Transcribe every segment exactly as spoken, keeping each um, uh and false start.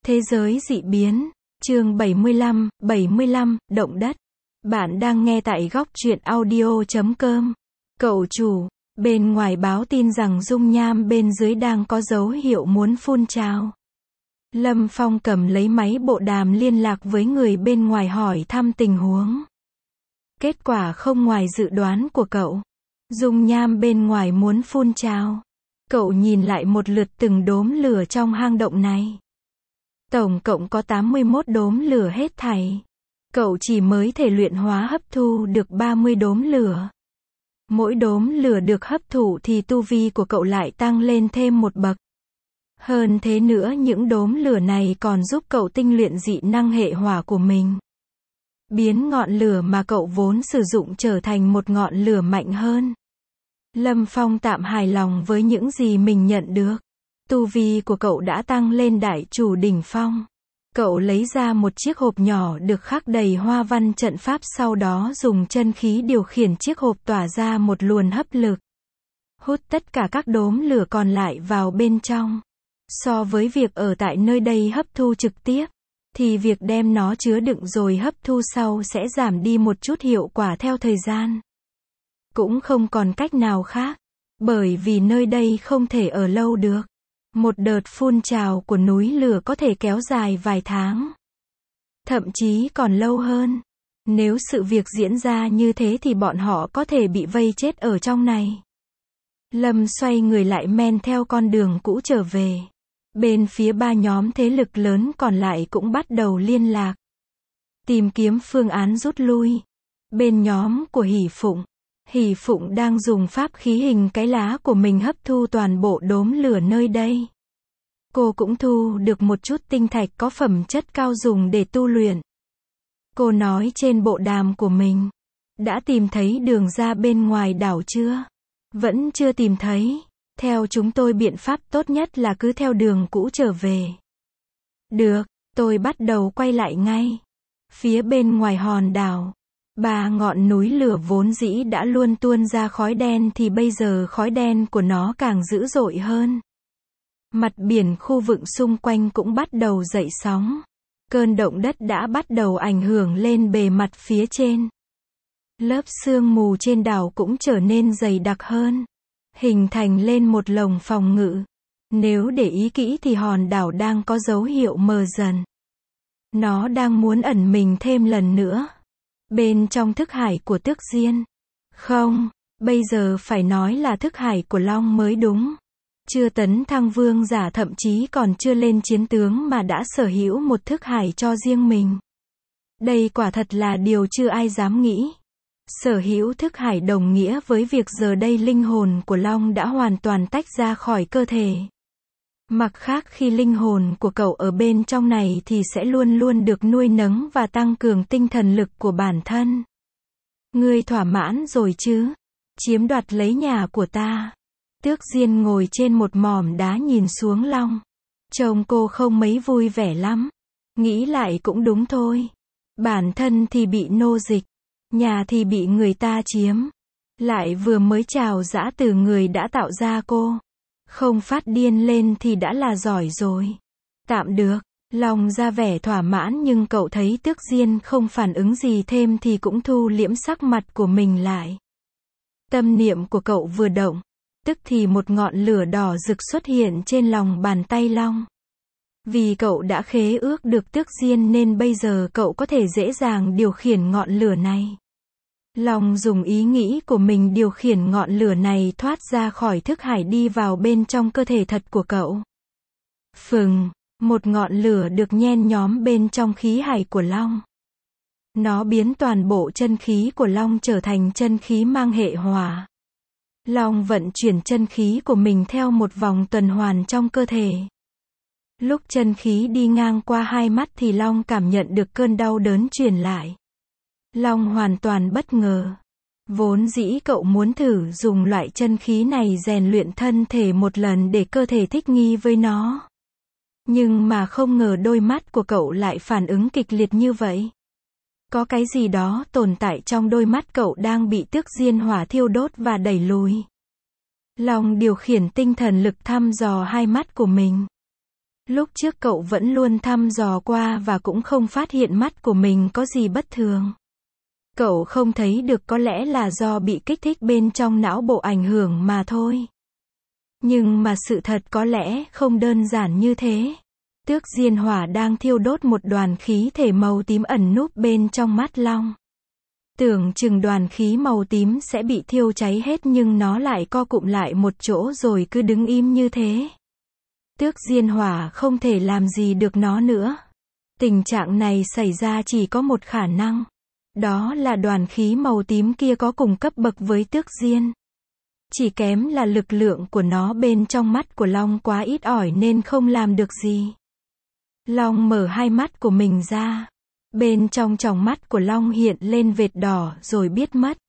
Thế giới dị biến, chương bảy mươi lăm, bảy mươi lăm, động đất. Bạn đang nghe tại góc truyện audio chấm com. Cậu chủ, bên ngoài báo tin rằng dung nham bên dưới đang có dấu hiệu muốn phun trào. Lâm Phong cầm lấy máy bộ đàm liên lạc với người bên ngoài hỏi thăm tình huống. Kết quả không ngoài dự đoán của cậu. Dung nham bên ngoài muốn phun trào. Cậu nhìn lại một lượt từng đốm lửa trong hang động này. Tổng cộng có tám mươi mốt đốm lửa hết thảy. Cậu chỉ mới thể luyện hóa hấp thu được ba mươi đốm lửa. Mỗi đốm lửa được hấp thụ thì tu vi của cậu lại tăng lên thêm một bậc. Hơn thế nữa, những đốm lửa này còn giúp cậu tinh luyện dị năng hệ hỏa của mình. Biến ngọn lửa mà cậu vốn sử dụng trở thành một ngọn lửa mạnh hơn. Lâm Phong tạm hài lòng với những gì mình nhận được. Tu vi của cậu đã tăng lên đại chủ đỉnh phong. Cậu lấy ra một chiếc hộp nhỏ được khắc đầy hoa văn trận pháp, sau đó dùng chân khí điều khiển chiếc hộp tỏa ra một luồng hấp lực. Hút tất cả các đốm lửa còn lại vào bên trong. So với việc ở tại nơi đây hấp thu trực tiếp, thì việc đem nó chứa đựng rồi hấp thu sau sẽ giảm đi một chút hiệu quả theo thời gian. Cũng không còn cách nào khác, bởi vì nơi đây không thể ở lâu được. Một đợt phun trào của núi lửa có thể kéo dài vài tháng. Thậm chí còn lâu hơn. Nếu sự việc diễn ra như thế thì bọn họ có thể bị vây chết ở trong này. Lâm xoay người lại men theo con đường cũ trở về. Bên phía ba nhóm thế lực lớn còn lại cũng bắt đầu liên lạc. Tìm kiếm phương án rút lui. Bên nhóm của Hỷ Phụng. Hỷ Phụng đang dùng pháp khí hình cái lá của mình hấp thu toàn bộ đốm lửa nơi đây. Cô cũng thu được một chút tinh thạch có phẩm chất cao dùng để tu luyện. Cô nói trên bộ đàm của mình. Đã tìm thấy đường ra bên ngoài đảo chưa? Vẫn chưa tìm thấy. Theo chúng tôi biện pháp tốt nhất là cứ theo đường cũ trở về. Được, tôi bắt đầu quay lại ngay. Phía bên ngoài hòn đảo. Ba ngọn núi lửa vốn dĩ đã luôn tuôn ra khói đen thì bây giờ khói đen của nó càng dữ dội hơn. Mặt biển khu vực xung quanh cũng bắt đầu dậy sóng. Cơn động đất đã bắt đầu ảnh hưởng lên bề mặt phía trên. Lớp sương mù trên đảo cũng trở nên dày đặc hơn, hình thành lên một lồng phòng ngự. Nếu để ý kỹ thì hòn đảo đang có dấu hiệu mờ dần. Nó đang muốn ẩn mình thêm lần nữa. Bên trong thức hải của Tước Diên. Không, bây giờ phải nói là thức hải của Long mới đúng. Chưa tấn thăng vương giả, thậm chí còn chưa lên chiến tướng mà đã sở hữu một thức hải cho riêng mình. Đây quả thật là điều chưa ai dám nghĩ. Sở hữu thức hải đồng nghĩa với việc giờ đây linh hồn của Long đã hoàn toàn tách ra khỏi cơ thể. Mặt khác, khi linh hồn của cậu ở bên trong này thì sẽ luôn luôn được nuôi nấng và tăng cường tinh thần lực của bản thân. Ngươi thỏa mãn rồi chứ? Chiếm đoạt lấy nhà của ta. Tước Diên ngồi trên một mỏm đá nhìn xuống Long. Trông cô không mấy vui vẻ lắm. Nghĩ lại cũng đúng thôi. Bản thân thì bị nô dịch. Nhà thì bị người ta chiếm. Lại vừa mới trào dã từ người đã tạo ra cô. Không phát điên lên thì đã là giỏi rồi. Tạm được. Long ra vẻ thỏa mãn, nhưng cậu thấy Tước Diên không phản ứng gì thêm thì cũng thu liễm sắc mặt của mình lại. Tâm niệm của cậu vừa động, tức thì một ngọn lửa đỏ rực xuất hiện trên lòng bàn tay Long. Vì cậu đã khế ước được Tước Diên nên bây giờ cậu có thể dễ dàng điều khiển ngọn lửa này. Long dùng ý nghĩ của mình điều khiển ngọn lửa này thoát ra khỏi thức hải đi vào bên trong cơ thể thật của cậu. Phừng, một ngọn lửa được nhen nhóm bên trong khí hải của Long. Nó biến toàn bộ chân khí của Long trở thành chân khí mang hệ hỏa. Long vận chuyển chân khí của mình theo một vòng tuần hoàn trong cơ thể. Lúc chân khí đi ngang qua hai mắt thì Long cảm nhận được cơn đau đớn truyền lại. Long hoàn toàn bất ngờ. Vốn dĩ cậu muốn thử dùng loại chân khí này rèn luyện thân thể một lần để cơ thể thích nghi với nó. Nhưng mà không ngờ đôi mắt của cậu lại phản ứng kịch liệt như vậy. Có cái gì đó tồn tại trong đôi mắt cậu đang bị Tước Diên hỏa thiêu đốt và đẩy lùi. Long điều khiển tinh thần lực thăm dò hai mắt của mình. Lúc trước cậu vẫn luôn thăm dò qua và cũng không phát hiện mắt của mình có gì bất thường. Cậu không thấy được, có lẽ là do bị kích thích bên trong não bộ ảnh hưởng mà thôi. Nhưng mà sự thật có lẽ không đơn giản như thế. Tước diên hỏa đang thiêu đốt một đoàn khí thể màu tím ẩn núp bên trong mắt Long. Tưởng chừng đoàn khí màu tím sẽ bị thiêu cháy hết nhưng nó lại co cụm lại một chỗ rồi cứ đứng im như thế. Tước diên hỏa không thể làm gì được nó nữa. Tình trạng này xảy ra chỉ có một khả năng. Đó là đoàn khí màu tím kia có cùng cấp bậc với tước diên. Chỉ kém là lực lượng của nó bên trong mắt của Long quá ít ỏi nên không làm được gì. Long mở hai mắt của mình ra. Bên trong tròng mắt của Long hiện lên vệt đỏ rồi biết mất.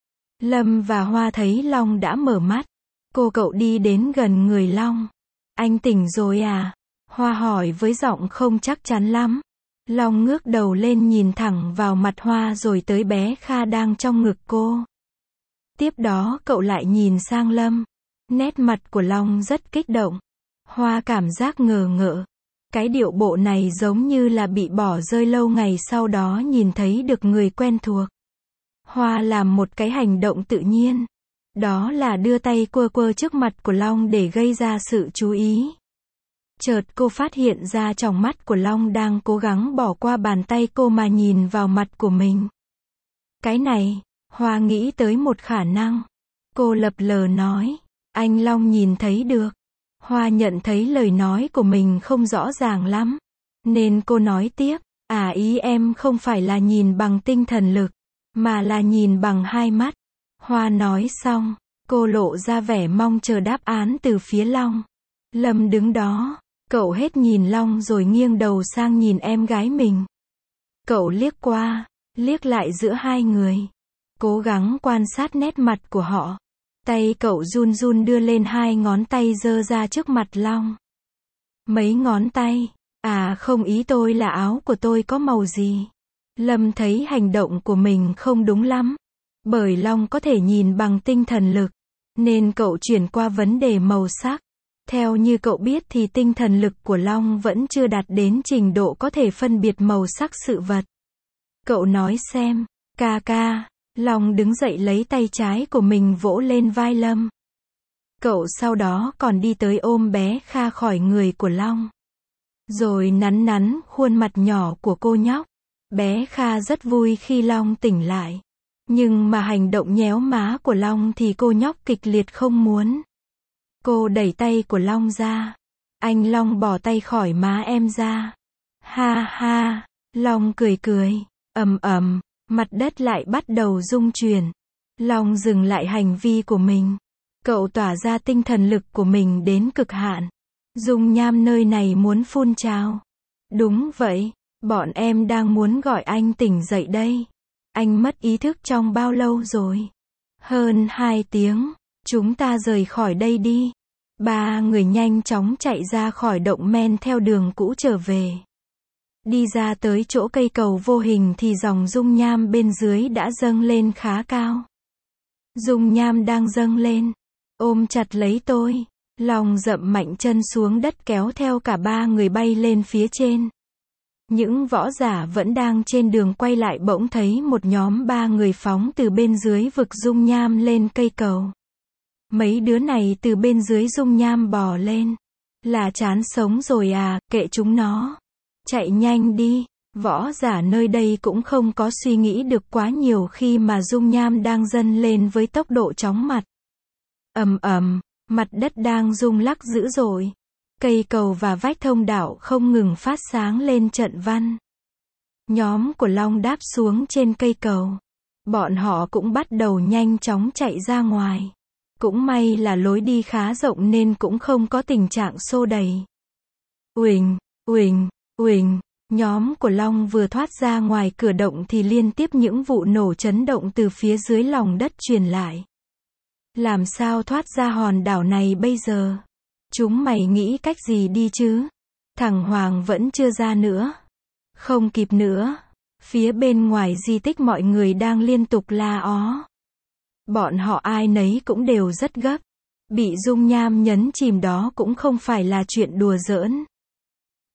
Lâm và Hoa thấy Long đã mở mắt. Cô cậu đi đến gần người Long. Anh tỉnh rồi à? Hoa hỏi với giọng không chắc chắn lắm. Long ngước đầu lên nhìn thẳng vào mặt Hoa rồi tới bé Kha đang trong ngực cô. Tiếp đó cậu lại nhìn sang Lâm. Nét mặt của Long rất kích động. Hoa cảm giác ngờ ngợ. Cái điệu bộ này giống như là bị bỏ rơi lâu ngày sau đó nhìn thấy được người quen thuộc. Hoa làm một cái hành động tự nhiên. Đó là đưa tay quơ quơ trước mặt của Long để gây ra sự chú ý. Chợt cô phát hiện ra tròng mắt của Long đang cố gắng bỏ qua bàn tay cô mà nhìn vào mặt của mình. Cái này, Hoa nghĩ tới một khả năng. Cô lập lờ nói, anh Long nhìn thấy được. Hoa nhận thấy lời nói của mình không rõ ràng lắm. Nên cô nói tiếp, à ý em không phải là nhìn bằng tinh thần lực, mà là nhìn bằng hai mắt. Hoa nói xong, cô lộ ra vẻ mong chờ đáp án từ phía Long. Lâm đứng đó, cậu hết nhìn Long rồi nghiêng đầu sang nhìn em gái mình. Cậu liếc qua, liếc lại giữa hai người. Cố gắng quan sát nét mặt của họ. Tay cậu run run đưa lên hai ngón tay giơ ra trước mặt Long. Mấy ngón tay? À không, ý tôi là áo của tôi có màu gì? Lâm thấy hành động của mình không đúng lắm. Bởi Long có thể nhìn bằng tinh thần lực. Nên cậu chuyển qua vấn đề màu sắc. Theo như cậu biết thì tinh thần lực của Long vẫn chưa đạt đến trình độ có thể phân biệt màu sắc sự vật. Cậu nói xem, ca ca. Long đứng dậy lấy tay trái của mình vỗ lên vai Lâm. Cậu sau đó còn đi tới ôm bé Kha khỏi người của Long. Rồi nắn nắn khuôn mặt nhỏ của cô nhóc. Bé Kha rất vui khi Long tỉnh lại. Nhưng mà hành động nhéo má của Long thì cô nhóc kịch liệt không muốn. Cô đẩy tay của Long ra. Anh Long bỏ tay khỏi má em ra. Ha ha. Long cười cười. Ầm ầm. Mặt đất lại bắt đầu rung chuyển. Long dừng lại hành vi của mình. Cậu tỏa ra tinh thần lực của mình đến cực hạn. Dung nham nơi này muốn phun trào. Đúng vậy, bọn em đang muốn gọi anh tỉnh dậy đây. Anh mất ý thức trong bao lâu rồi? Hơn hai tiếng. Chúng ta rời khỏi đây đi. Ba người nhanh chóng chạy ra khỏi động men theo đường cũ trở về. Đi ra tới chỗ cây cầu vô hình thì dòng dung nham bên dưới đã dâng lên khá cao. Dung nham đang dâng lên. Ôm chặt lấy tôi. Long dậm mạnh chân xuống đất kéo theo cả ba người bay lên phía trên. Những võ giả vẫn đang trên đường quay lại bỗng thấy một nhóm ba người phóng từ bên dưới vực dung nham lên cây cầu. Mấy đứa này từ bên dưới dung nham bò lên. Là chán sống rồi à, kệ chúng nó. Chạy nhanh đi. Võ giả nơi đây cũng không có suy nghĩ được quá nhiều khi mà dung nham đang dâng lên với tốc độ chóng mặt. Ầm ầm, mặt đất đang rung lắc dữ dội. Cây cầu và vách thông đạo không ngừng phát sáng lên trận văn. Nhóm của Long đáp xuống trên cây cầu. Bọn họ cũng bắt đầu nhanh chóng chạy ra ngoài. Cũng may là lối đi khá rộng nên cũng không có tình trạng xô đẩy. Uỳnh, uỳnh, uỳnh. Nhóm của Long vừa thoát ra ngoài cửa động thì liên tiếp những vụ nổ chấn động từ phía dưới lòng đất truyền lại. Làm sao thoát ra hòn đảo này bây giờ? Chúng mày nghĩ cách gì đi chứ? Thằng Hoàng vẫn chưa ra nữa. Không kịp nữa. Phía bên ngoài di tích mọi người đang liên tục la ó. Bọn họ ai nấy cũng đều rất gấp. Bị dung nham nhấn chìm đó cũng không phải là chuyện đùa giỡn.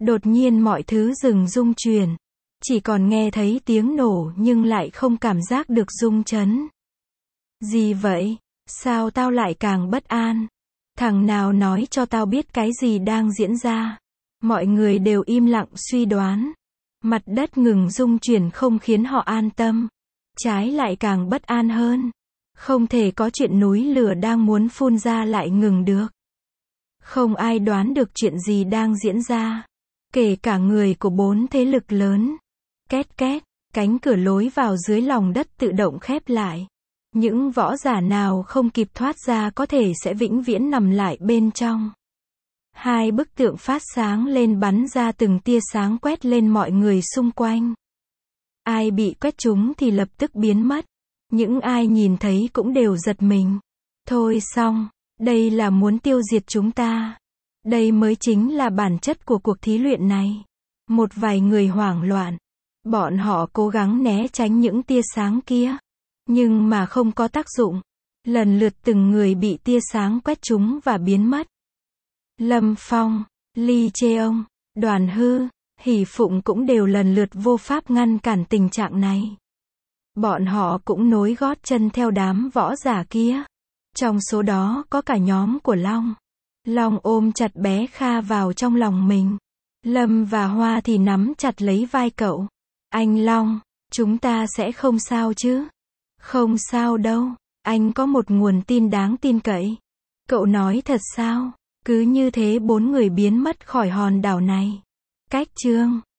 Đột nhiên mọi thứ dừng rung chuyển. Chỉ còn nghe thấy tiếng nổ nhưng lại không cảm giác được rung chấn. Gì vậy? Sao tao lại càng bất an? Thằng nào nói cho tao biết cái gì đang diễn ra? Mọi người đều im lặng suy đoán. Mặt đất ngừng rung chuyển không khiến họ an tâm. Trái lại càng bất an hơn. Không thể có chuyện núi lửa đang muốn phun ra lại ngừng được. Không ai đoán được chuyện gì đang diễn ra. Kể cả người của bốn thế lực lớn. Két két, cánh cửa lối vào dưới lòng đất tự động khép lại. Những võ giả nào không kịp thoát ra có thể sẽ vĩnh viễn nằm lại bên trong. Hai bức tượng phát sáng lên bắn ra từng tia sáng quét lên mọi người xung quanh. Ai bị quét trúng thì lập tức biến mất. Những ai nhìn thấy cũng đều giật mình. Thôi xong, đây là muốn tiêu diệt chúng ta. Đây mới chính là bản chất của cuộc thí luyện này. Một vài người hoảng loạn. Bọn họ cố gắng né tránh những tia sáng kia. Nhưng mà không có tác dụng. Lần lượt từng người bị tia sáng quét trúng và biến mất. Lâm Phong, Ly Cheong, Đoàn Hư, Hỷ Phụng cũng đều lần lượt vô pháp ngăn cản tình trạng này. Bọn họ cũng nối gót chân theo đám võ giả kia. Trong số đó có cả nhóm của Long. Long ôm chặt bé Kha vào trong lòng mình. Lâm và Hoa thì nắm chặt lấy vai cậu. Anh Long, chúng ta sẽ không sao chứ? Không sao đâu, anh có một nguồn tin đáng tin cậy. Cậu nói thật sao? Cứ như thế bốn người biến mất khỏi hòn đảo này. Cách chương